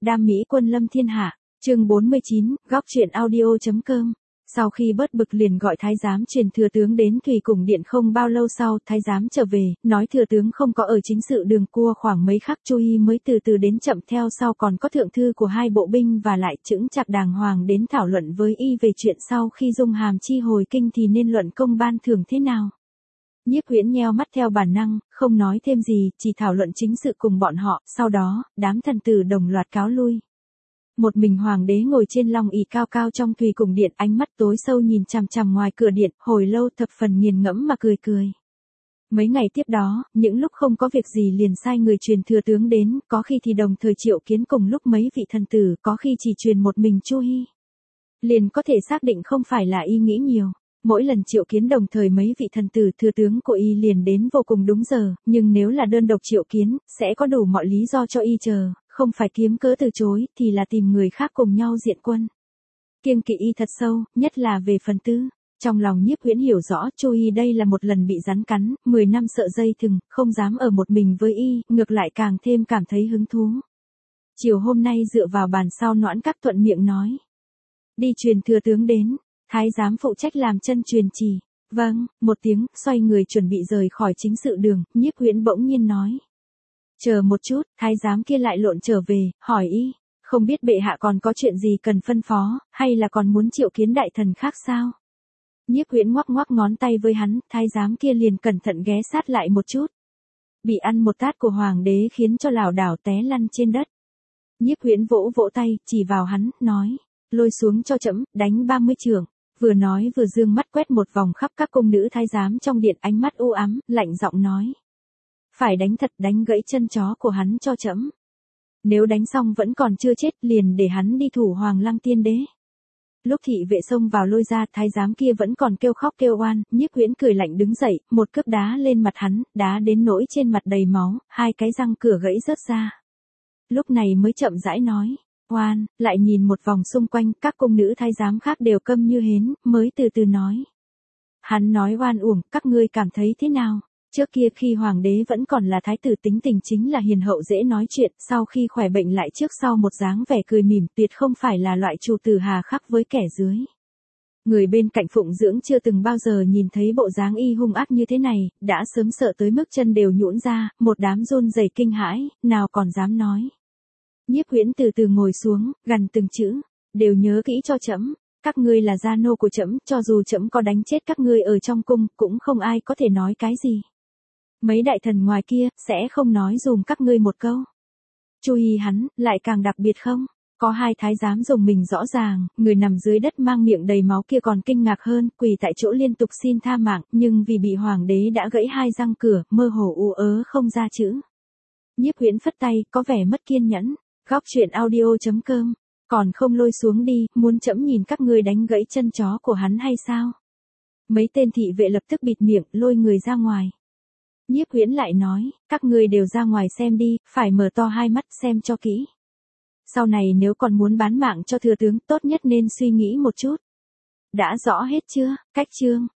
đam mỹ quân lâm thiên hạ, chương 49, góc truyện audio.com. Sau khi bớt bực liền gọi thái giám truyền thừa tướng đến Thủy Cùng Điện. Không bao lâu sau, thái giám trở về, nói thừa tướng không có ở chính sự đường cua. Khoảng mấy khắc Chu Hi mới từ từ đến, chậm theo sau còn có thượng thư của hai bộ binh và lại chững chạc đàng hoàng đến thảo luận với y về chuyện sau khi dung hàm chi hồi kinh thì nên luận công ban thưởng thế nào. Nhiếp Huyễn nheo mắt theo bản năng, không nói thêm gì, chỉ thảo luận chính sự cùng bọn họ. Sau đó, đám thần tử đồng loạt cáo lui. Một mình hoàng đế ngồi trên long ỷ cao cao trong Thủy Cùng Điện, ánh mắt tối sâu nhìn chằm chằm ngoài cửa điện, hồi lâu thập phần nghiền ngẫm mà cười cười. Mấy ngày tiếp đó, những lúc không có việc gì liền sai người truyền thừa tướng đến, có khi thì đồng thời triệu kiến cùng lúc mấy vị thần tử, có khi chỉ truyền một mình Chu Hi. Liền có thể xác định không phải là y nghĩ nhiều. Mỗi lần triệu kiến đồng thời mấy vị thần tử thừa tướng của y liền đến vô cùng đúng giờ, nhưng nếu là đơn độc triệu kiến, sẽ có đủ mọi lý do cho y chờ, không phải kiếm cớ từ chối, thì là tìm người khác cùng nhau diện quân. Kiêng kỵ y thật sâu, nhất là về phần tư. Trong lòng Nhiếp Huyễn hiểu rõ Chu Hi đây là một lần bị rắn cắn, 10 năm sợ dây thừng, không dám ở một mình với y, ngược lại càng thêm cảm thấy hứng thú. Chiều hôm nay dựa vào bàn sau Noãn Các thuận miệng nói. Đi truyền thừa tướng đến. Thái giám phụ trách làm chân truyền chỉ. Vâng, một tiếng, xoay người chuẩn bị rời khỏi chính sự đường, Nhiếp Huyễn bỗng nhiên nói. Chờ một chút, thái giám kia lại lộn trở về, hỏi y, không biết bệ hạ còn có chuyện gì cần phân phó, hay là còn muốn triệu kiến đại thần khác sao? Nhiếp Huyễn ngoắc ngoắc ngón tay với hắn, thái giám kia liền cẩn thận ghé sát lại một chút. Bị ăn một tát của hoàng đế khiến cho lảo đảo té lăn trên đất. Nhiếp Huyễn vỗ vỗ tay, chỉ vào hắn, nói, lôi xuống cho trẫm, đánh 30 chưởng. Vừa nói vừa dương mắt quét một vòng khắp các cung nữ thái giám trong điện, ánh mắt u ám, lạnh giọng nói. Phải đánh thật, đánh gãy chân chó của hắn cho trẫm. Nếu đánh xong vẫn còn chưa chết, liền để hắn đi thủ Hoàng Lăng Tiên Đế. Lúc thị vệ xông vào lôi ra, thái giám kia vẫn còn kêu khóc kêu oan, Nhiếp Huyễn cười lạnh đứng dậy, một cước đá lên mặt hắn, đá đến nỗi trên mặt đầy máu, hai cái răng cửa gãy rớt ra. Lúc này mới chậm rãi nói. Oan, lại nhìn một vòng xung quanh, các cung nữ thái giám khác đều câm như hến, mới từ từ nói. Hắn nói oan uổng, các ngươi cảm thấy thế nào? Trước kia khi hoàng đế vẫn còn là thái tử tính tình chính là hiền hậu dễ nói chuyện, sau khi khỏe bệnh lại trước sau một dáng vẻ cười mỉm, tuyệt không phải là loại chủ tử hà khắc với kẻ dưới. Người bên cạnh phụng dưỡng chưa từng bao giờ nhìn thấy bộ dáng y hung ác như thế này, đã sớm sợ tới mức chân đều nhũn ra, một đám run rẩy kinh hãi, nào còn dám nói. Nhiếp Huyễn từ từ ngồi xuống, gằn từng chữ, đều nhớ kỹ cho trẫm, các ngươi là gia nô của trẫm, cho dù trẫm có đánh chết các ngươi ở trong cung, cũng không ai có thể nói cái gì. Mấy đại thần ngoài kia, sẽ không nói dùm các ngươi một câu. Chu Hi hắn, lại càng đặc biệt không? Có hai thái giám dùng mình rõ ràng, người nằm dưới đất mang miệng đầy máu kia còn kinh ngạc hơn, quỳ tại chỗ liên tục xin tha mạng, nhưng vì bị hoàng đế đã gãy hai răng cửa, mơ hồ ú ớ không ra chữ. Nhiếp Huyễn phất tay, có vẻ mất kiên nhẫn. Góc truyện audio.com, còn không lôi xuống đi, muốn trẫm nhìn các ngươi đánh gãy chân chó của hắn hay sao? Mấy tên thị vệ lập tức bịt miệng, lôi người ra ngoài. Nhiếp Huyễn lại nói, các ngươi đều ra ngoài xem đi, phải mở to hai mắt xem cho kỹ. Sau này nếu còn muốn bán mạng cho thừa tướng, tốt nhất nên suy nghĩ một chút. Đã rõ hết chưa? Cách chương.